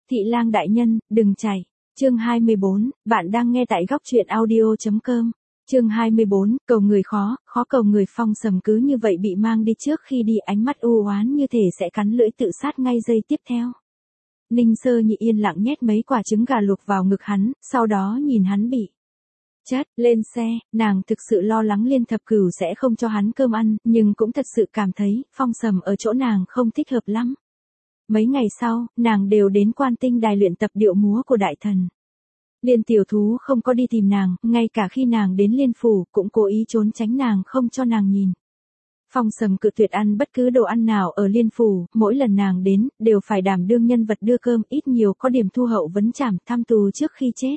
Thị lang đại nhân, đừng chạy. Chương 24, bạn đang nghe tại góc truyện audio.com. Chương 24, cầu người khó, khó cầu người. Phong Sầm cứ như vậy bị mang đi, trước khi đi ánh mắt u oán như thể sẽ cắn lưỡi tự sát ngay giây tiếp theo. Ninh Sơ Nhị yên lặng nhét mấy quả trứng gà luộc vào ngực hắn, sau đó nhìn hắn bị chất lên xe. Nàng thực sự lo lắng Liên Thập Cửu sẽ không cho hắn cơm ăn, nhưng cũng thật sự cảm thấy Phong Sầm ở chỗ nàng không thích hợp lắm. Mấy ngày sau, nàng đều đến Quan Tinh Đài luyện tập điệu múa của đại thần. Liên tiểu thú không có đi tìm nàng, ngay cả khi nàng đến Liên phủ, cũng cố ý trốn tránh nàng không cho nàng nhìn. Phong Sầm cự tuyệt ăn bất cứ đồ ăn nào ở Liên phủ, mỗi lần nàng đến, đều phải đảm đương nhân vật đưa cơm, ít nhiều có điểm thu hậu vấn trảm thăm tù trước khi chết.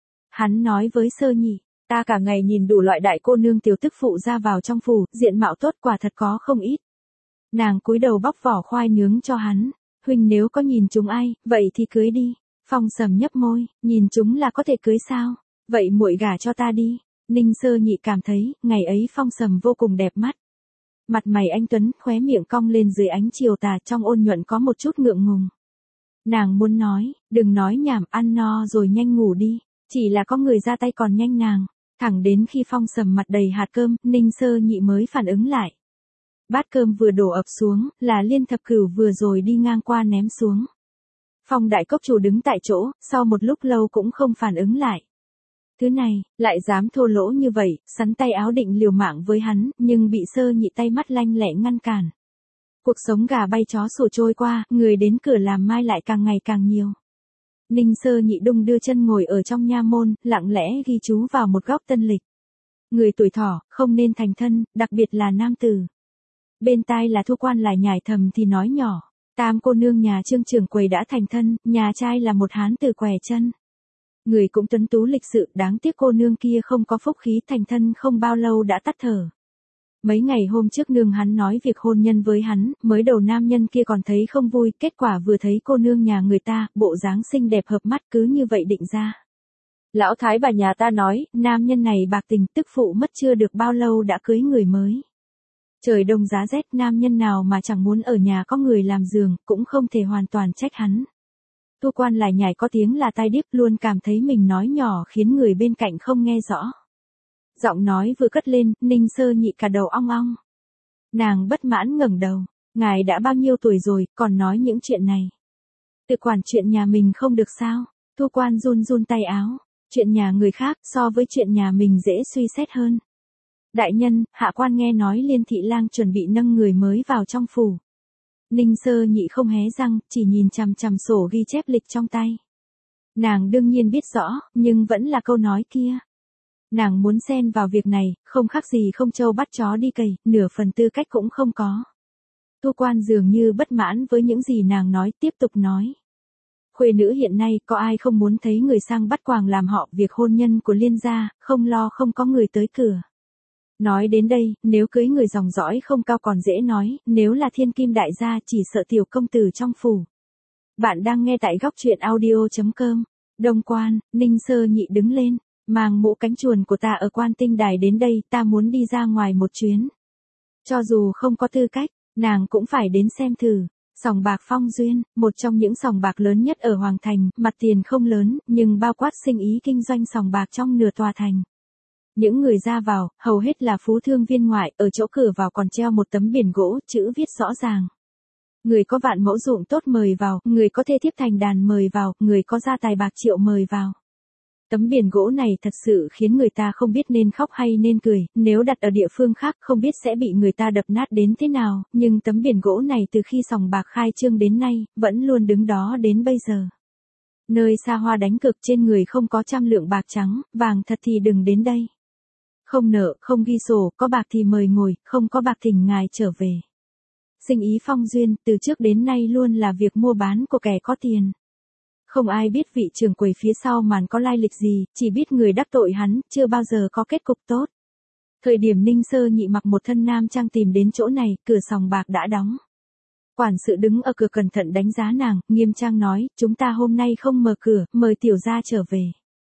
Hắn nói với Sơ Nhị, ta cả ngày nhìn đủ loại đại cô nương tiểu tức phụ ra vào trong phủ, diện mạo tốt quả thật có không ít. Nàng cúi đầu bóc vỏ khoai nướng cho hắn, huynh nếu có nhìn chúng ai, vậy thì cưới đi. Phong Sầm nhấp môi, nhìn chúng là có thể cưới sao? Vậy muội gả cho ta đi. Ninh Sơ Nhị cảm thấy, ngày ấy Phong Sầm vô cùng đẹp mắt. Mặt mày anh tuấn, khóe miệng cong lên dưới ánh chiều tà, trong ôn nhuận có một chút ngượng ngùng. Nàng muốn nói, đừng nói nhảm, ăn no rồi nhanh ngủ đi. Chỉ là có người ra tay còn nhanh nàng. Thẳng đến khi Phong Sầm mặt đầy hạt cơm, Ninh Sơ Nhị mới phản ứng lại. Bát cơm vừa đổ ập xuống, là Liên Thập Cửu vừa rồi đi ngang qua ném xuống. Phong đại cốc chủ đứng tại chỗ, sau một lúc lâu cũng không phản ứng lại. Thứ này, lại dám thô lỗ như vậy, sắn tay áo định liều mạng với hắn, nhưng bị Sơ Nhị tay mắt lanh lẹ ngăn cản. Cuộc sống gà bay chó sủa trôi qua, người đến cửa làm mai lại càng ngày càng nhiều. Ninh Sơ Nhị đung đưa chân ngồi ở trong nha môn, lặng lẽ ghi chú vào một góc tân lịch. Người tuổi thọ, không nên thành thân, đặc biệt là nam tử. Bên tai là Thu Quan lại nhải thầm thì nói nhỏ. Tam cô nương nhà Trương trưởng quầy đã thành thân, nhà trai là một hán tử què chân. Người cũng tuấn tú lịch sự, đáng tiếc cô nương kia không có phúc khí, thành thân không bao lâu đã tắt thở. Mấy ngày hôm trước nương hắn nói việc hôn nhân với hắn, mới đầu nam nhân kia còn thấy không vui, kết quả vừa thấy cô nương nhà người ta, bộ dáng xinh đẹp hợp mắt, cứ như vậy định ra. Lão thái bà nhà ta nói, nam nhân này bạc tình, tức phụ mất chưa được bao lâu đã cưới người mới. Trời đông giá rét, nam nhân nào mà chẳng muốn ở nhà có người làm giường, cũng không thể hoàn toàn trách hắn. Thu Quan lại nhảy có tiếng là tai điếc, luôn cảm thấy mình nói nhỏ khiến người bên cạnh không nghe rõ. Giọng nói vừa cất lên, Ninh Sơ Nhị cả đầu ong ong. Nàng bất mãn ngẩng đầu, ngài đã bao nhiêu tuổi rồi, còn nói những chuyện này. Tự quản chuyện nhà mình không được sao? Thu Quan run run tay áo, chuyện nhà người khác so với chuyện nhà mình dễ suy xét hơn. Đại nhân, hạ quan nghe nói Liên thị lang chuẩn bị nâng người mới vào trong phủ. Ninh Sơ Nhị không hé răng, chỉ nhìn chằm chằm sổ ghi chép lịch trong tay. Nàng đương nhiên biết rõ, nhưng vẫn là câu nói kia. Nàng muốn xen vào việc này, không khác gì không trâu bắt chó đi cày, nửa phần tư cách cũng không có. Thu Quan dường như bất mãn với những gì nàng nói, tiếp tục nói. Khuê nữ hiện nay, có ai không muốn thấy người sang bắt quàng làm họ, việc hôn nhân của Liên gia, không lo không có người tới cửa. Nói đến đây, nếu cưới người dòng dõi không cao còn dễ nói, nếu là thiên kim đại gia chỉ sợ tiểu công tử trong phủ. Bạn đang nghe tại góc truyện audio.com. Đông Quan, Ninh Sơ Nhị đứng lên, mang mũ cánh chuồn của ta ở Quan Tinh Đài đến đây, ta muốn đi ra ngoài một chuyến. Cho dù không có tư cách, nàng cũng phải đến xem thử. Sòng bạc Phong Duyên, một trong những sòng bạc lớn nhất ở Hoàng Thành, mặt tiền không lớn, nhưng bao quát sinh ý kinh doanh sòng bạc trong nửa tòa thành. Những người ra vào, hầu hết là phú thương viên ngoại, ở chỗ cửa vào còn treo một tấm biển gỗ, chữ viết rõ ràng. Người có vạn mẫu ruộng tốt mời vào, người có thê thiếp thành đàn mời vào, người có gia tài bạc triệu mời vào. Tấm biển gỗ này thật sự khiến người ta không biết nên khóc hay nên cười, nếu đặt ở địa phương khác không biết sẽ bị người ta đập nát đến thế nào, nhưng tấm biển gỗ này từ khi sòng bạc khai trương đến nay, vẫn luôn đứng đó đến bây giờ. Nơi xa hoa đánh cực, trên người không có 100 lượng bạc trắng, vàng thật thì đừng đến đây. Không nợ, không ghi sổ, có bạc thì mời ngồi, không có bạc thỉnh ngài trở về. Sinh ý Phong Duyên, từ trước đến nay luôn là việc mua bán của kẻ có tiền. Không ai biết vị trưởng quầy phía sau màn có lai lịch gì, chỉ biết người đắc tội hắn, chưa bao giờ có kết cục tốt. Thời điểm Ninh Sơ Nhị mặc một thân nam trang tìm đến chỗ này, cửa sòng bạc đã đóng. Quản sự đứng ở cửa cẩn thận đánh giá nàng, nghiêm trang nói, chúng ta hôm nay không mở cửa, mời tiểu gia trở về.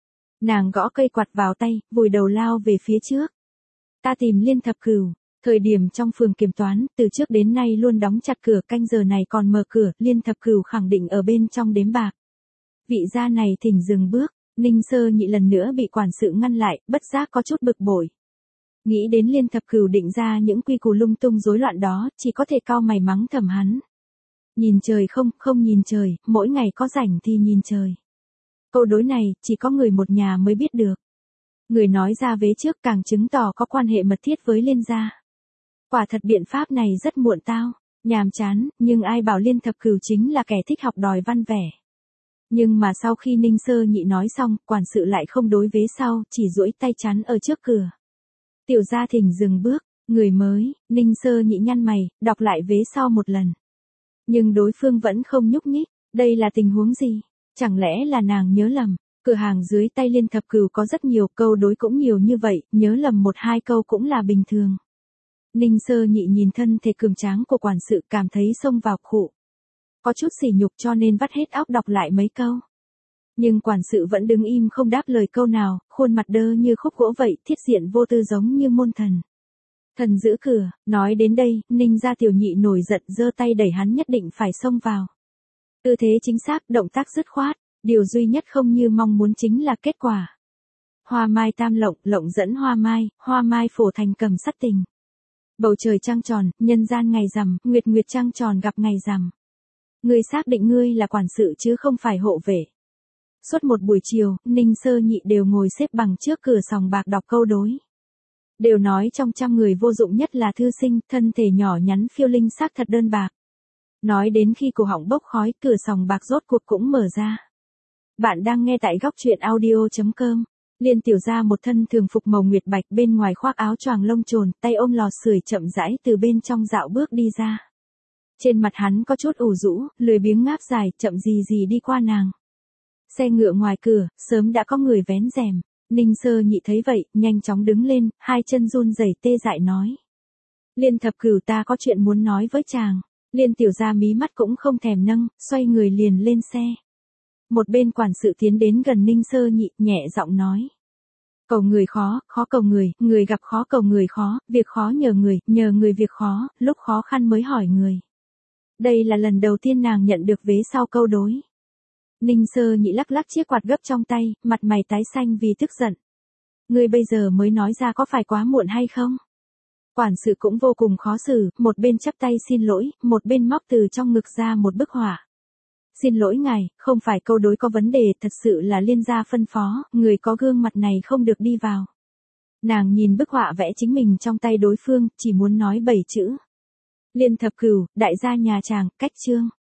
Nàng gõ cây quạt vào tay, vùi đầu lao về phía trước. Ta tìm Liên Thập Cửu. Thời điểm trong phường kiểm toán, từ trước đến nay luôn đóng chặt cửa, canh giờ này còn mở cửa, Liên Thập Cửu khẳng định ở bên trong đếm bạc. Vị gia này thỉnh dừng bước, Ninh Sơ Nhị lần nữa bị quản sự ngăn lại, bất giác có chút bực bội. Nghĩ đến Liên Thập Cửu định ra những quy củ lung tung rối loạn đó, chỉ có thể cau mày mắng thầm hắn. Nhìn trời không nhìn trời, mỗi ngày có rảnh thì nhìn trời. Câu đối này, chỉ có người một nhà mới biết được. Người nói ra vế trước càng chứng tỏ có quan hệ mật thiết với Liên gia. Quả thật biện pháp này rất muộn tao, nhàm chán, nhưng ai bảo Liên Thập Cửu chính là kẻ thích học đòi văn vẻ. Nhưng mà sau khi Ninh Sơ Nhị nói xong, quản sự lại không đối vế sau, chỉ duỗi tay chắn ở trước cửa. Tiểu gia thỉnh dừng bước, người mới, Ninh Sơ Nhị nhăn mày, đọc lại vế sau một lần. Nhưng đối phương vẫn không nhúc nhích, đây là tình huống gì? Chẳng lẽ là nàng nhớ lầm? Cửa hàng dưới tay Liên Thập Cửu có rất nhiều, câu đối cũng nhiều như vậy, nhớ lầm một hai câu cũng là bình thường. Ninh Sơ Nhị nhìn thân thể cường tráng của quản sự, cảm thấy xông vào khụ. Có chút sỉ nhục cho nên vắt hết óc đọc lại mấy câu. Nhưng quản sự vẫn đứng im không đáp lời câu nào, khuôn mặt đơ như khúc gỗ vậy, thiết diện vô tư giống như môn thần. Thần giữ cửa, nói đến đây, Ninh gia tiểu nhị nổi giận giơ tay đẩy hắn nhất định phải xông vào. Tư thế chính xác, động tác dứt khoát, điều duy nhất không như mong muốn chính là kết quả. Hoa mai tam lộng, lộng dẫn hoa mai phổ thành cầm sắt tình. Bầu trời trăng tròn, nhân gian ngày rằm, nguyệt nguyệt trăng tròn gặp ngày rằm. Ngươi xác định ngươi là quản sự chứ không phải hộ vệ. Suốt một buổi chiều, Ninh Sơ Nhị đều ngồi xếp bằng trước cửa sòng bạc đọc câu đối. Đều nói trong trăm người vô dụng nhất là thư sinh, thân thể nhỏ nhắn phiêu linh xác thật đơn bạc. Nói đến khi cổ họng bốc khói, cửa sòng bạc rốt cuộc cũng mở ra. Bạn đang nghe tại góc truyện audio.com. Liên tiểu gia một thân thường phục màu nguyệt bạch, bên ngoài khoác áo choàng lông trồn, tay ôm lò sưởi chậm rãi từ bên trong dạo bước đi ra. Trên mặt hắn có chút ủ rũ, lười biếng ngáp dài, chậm gì gì đi qua nàng. Xe ngựa ngoài cửa, sớm đã có người vén rèm. Ninh Sơ Nhị thấy vậy, nhanh chóng đứng lên, hai chân run rẩy tê dại nói. Liên Thập Cửu, ta có chuyện muốn nói với chàng. Liên tiểu gia mí mắt cũng không thèm nâng, xoay người liền lên xe. Một bên quản sự tiến đến gần Ninh Sơ Nhị, nhẹ giọng nói. Cầu người khó, khó cầu người gặp khó cầu người khó, việc khó nhờ người việc khó, lúc khó khăn mới hỏi người. Đây là lần đầu tiên nàng nhận được vế sau câu đối. Ninh Sơ Nhị lắc lắc chiếc quạt gấp trong tay, mặt mày tái xanh vì tức giận. Ngươi bây giờ mới nói ra có phải quá muộn hay không? Quản sự cũng vô cùng khó xử, một bên chắp tay xin lỗi, một bên móc từ trong ngực ra một bức họa. Xin lỗi ngài, không phải câu đối có vấn đề, thật sự là Liên gia phân phó, người có gương mặt này không được đi vào. Nàng nhìn bức họa vẽ chính mình trong tay đối phương, chỉ muốn nói 7 chữ. Liên Thập Cửu, đại gia nhà chàng, cách chương.